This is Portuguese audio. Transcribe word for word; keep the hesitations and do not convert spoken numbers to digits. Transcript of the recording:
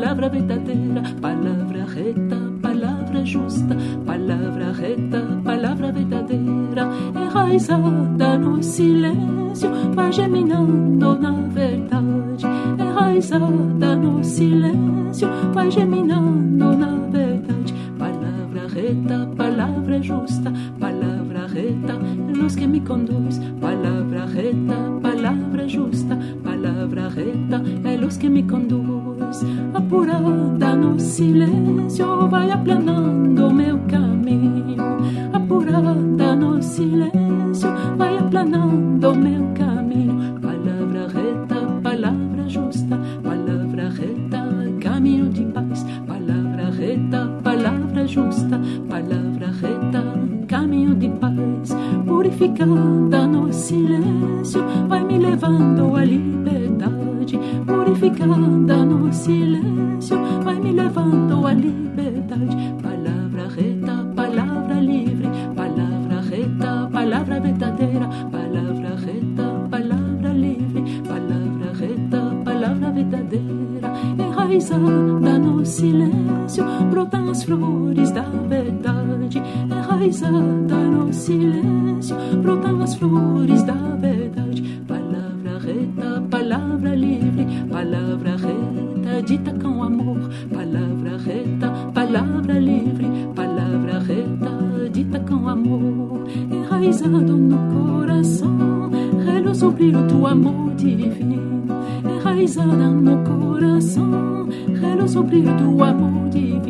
palavra verdadeira, palavra reta, palavra justa, palavra reta, palavra verdadeira, enraizada no silêncio, vai geminando na verdade, enraizada no silêncio, vai geminando na verdade, palavra reta, palavra justa, palavra reta, luz que me conduz, palavra reta, palavra justa, palavra reta, é luz que me conduz, apurada no silêncio, vai aplanando meu caminho, apurada no silêncio, vai aplanando meu caminho, palavra reta, palavra justa, palavra reta, caminho de paz, palavra reta, palavra justa, palavra reta, caminho de paz, purificada no silêncio, vai me levando à liberdade, purificada no silêncio, vai me levando à liberdade, palavra reta, palavra livre, palavra reta, palavra verdadeira, palavra reta, palavra livre, palavra reta, palavra verdadeira, enraizada no silêncio, brotam as flores da verdade, enraizada no silêncio, brotam as flores da verdade, palavra reta, palavra livre, palavra reta, dita com amor, palavra reta, palavra livre, palavra reta, dita com amor, enraizado no coração, reluz o brilho do amor divino, enraizada no coração, reluz o brilho do amor divino.